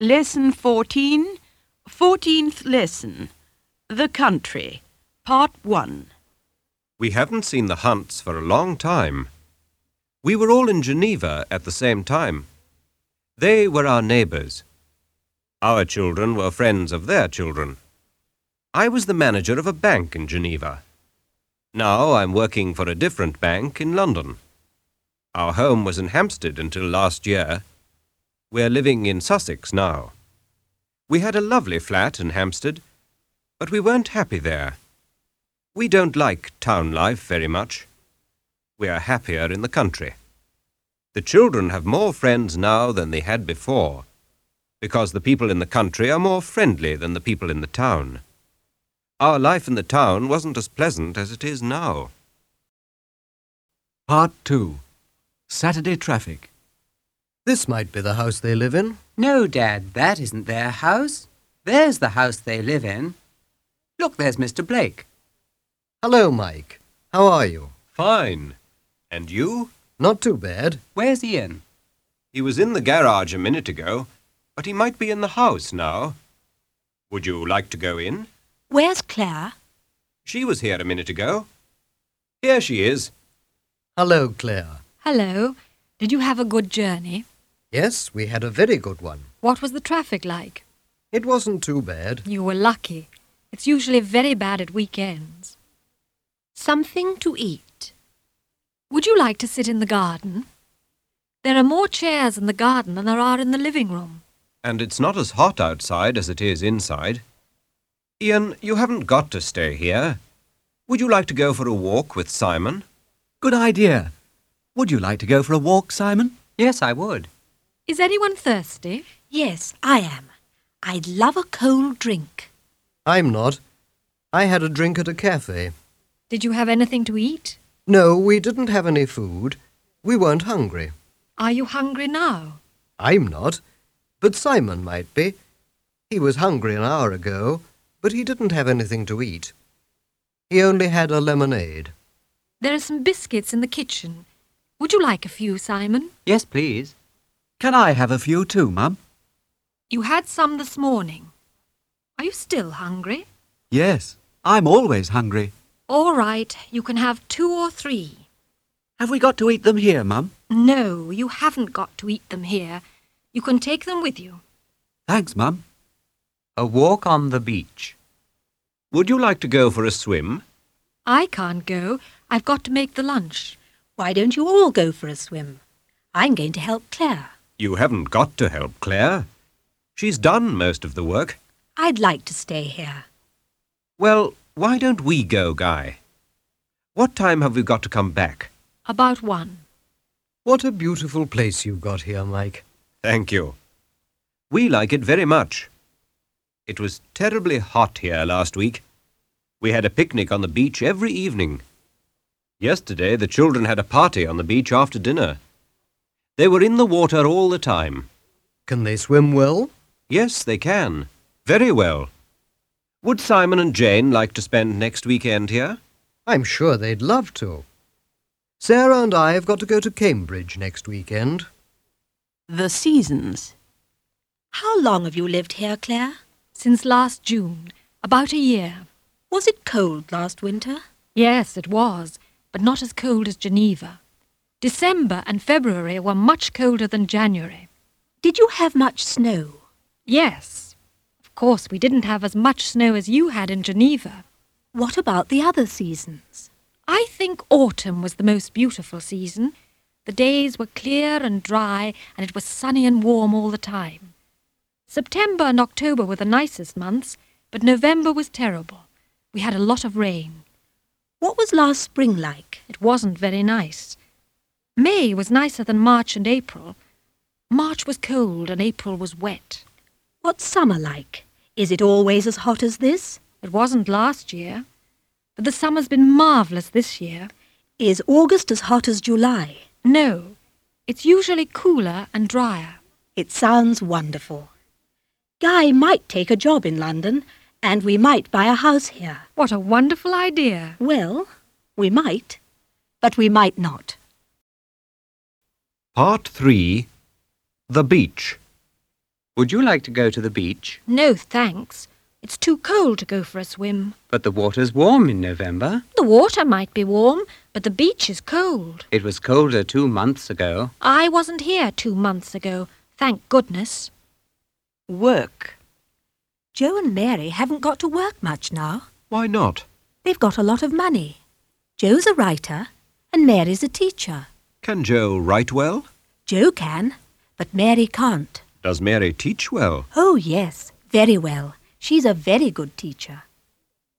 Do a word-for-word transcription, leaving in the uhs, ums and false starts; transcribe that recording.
Lesson fourteen, fourteenth lesson. The Country, Part one. We haven't seen the Hunts for a long time. We were all in Geneva at the same time. They were our neighbours. Our children were friends of their children. I was the manager of a bank in Geneva. Now I'm working for a different bank in London. Our home was in Hampstead until last year. We're living in Sussex now. We had a lovely flat in Hampstead, but we weren't happy there. We don't like town life very much. We are happier in the country. The children have more friends now than they had before, because the people in the country are more friendly than the people in the town. Our life in the town wasn't as pleasant as it is now. Part two. Saturday traffic. This might be the house they live in. No, Dad, that isn't their house. There's the house they live in. Look, there's Mister Blake. Hello, Mike. How are you? Fine. And you? Not too bad. Where's Ian? He was in the garage a minute ago, but he might be in the house now. Would you like to go in? Where's Claire? She was here a minute ago. Here she is. Hello, Claire. Hello. Did you have a good journey? Yes, we had a very good one. What was the traffic like? It wasn't too bad. You were lucky. It's usually very bad at weekends. Something to eat. Would you like to sit in the garden? There are more chairs in the garden than there are in the living room. And it's not as hot outside as it is inside. Ian, you haven't got to stay here. Would you like to go for a walk with Simon? Good idea. Would you like to go for a walk, Simon? Yes, I would. Is anyone thirsty? Yes, I am. I'd love a cold drink. I'm not. I had a drink at a cafe. Did you have anything to eat? No, we didn't have any food. We weren't hungry. Are you hungry now? I'm not, but Simon might be. He was hungry an hour ago, but he didn't have anything to eat. He only had a lemonade. There are some biscuits in the kitchen. Would you like a few, Simon? Yes, please. Can I have a few too, Mum? You had some this morning. Are you still hungry? Yes, I'm always hungry. All right, you can have two or three. Have we got to eat them here, Mum? No, you haven't got to eat them here. You can take them with you. Thanks, Mum. A walk on the beach. Would you like to go for a swim? I can't go. I've got to make the lunch. Why don't you all go for a swim? I'm going to help Claire. You haven't got to help Claire. She's done most of the work. I'd like to stay here. Well, why don't we go, Guy? What time have we got to come back? About one. What a beautiful place you've got here, Mike. Thank you. We like it very much. It was terribly hot here last week. We had a picnic on the beach every evening. Yesterday the children had a party on the beach after dinner. They were in the water all the time. Can they swim well? Yes, they can. Very well. Would Simon and Jane like to spend next weekend here? I'm sure they'd love to. Sarah and I have got to go to Cambridge next weekend. The Seasons. How long have you lived here, Claire? Since last June. About a year. Was it cold last winter? Yes, it was, but not as cold as Geneva. December and February were much colder than January. Did you have much snow? Yes. Of course, we didn't have as much snow as you had in Geneva. What about the other seasons? I think autumn was the most beautiful season. The days were clear and dry, and it was sunny and warm all the time. September and October were the nicest months, but November was terrible. We had a lot of rain. What was last spring like? It wasn't very nice. May was nicer than March and April. March was cold and April was wet. What's summer like? Is it always as hot as this? It wasn't last year, but the summer's been marvellous this year. Is August as hot as July? No, it's usually cooler and drier. It sounds wonderful. Guy might take a job in London, and we might buy a house here. What a wonderful idea. Well, we might, but we might not. Part three. The Beach. Would you like to go to the beach? No, thanks. It's too cold to go for a swim. But the water's warm in November. The water might be warm, but the beach is cold. It was colder two months ago. I wasn't here two months ago, thank goodness. Work. Joe and Mary haven't got to work much now. Why not? They've got a lot of money. Joe's a writer and Mary's a teacher. Can Joe write well? Joe can, but Mary can't. Does Mary teach well? Oh, yes, very well. She's a very good teacher.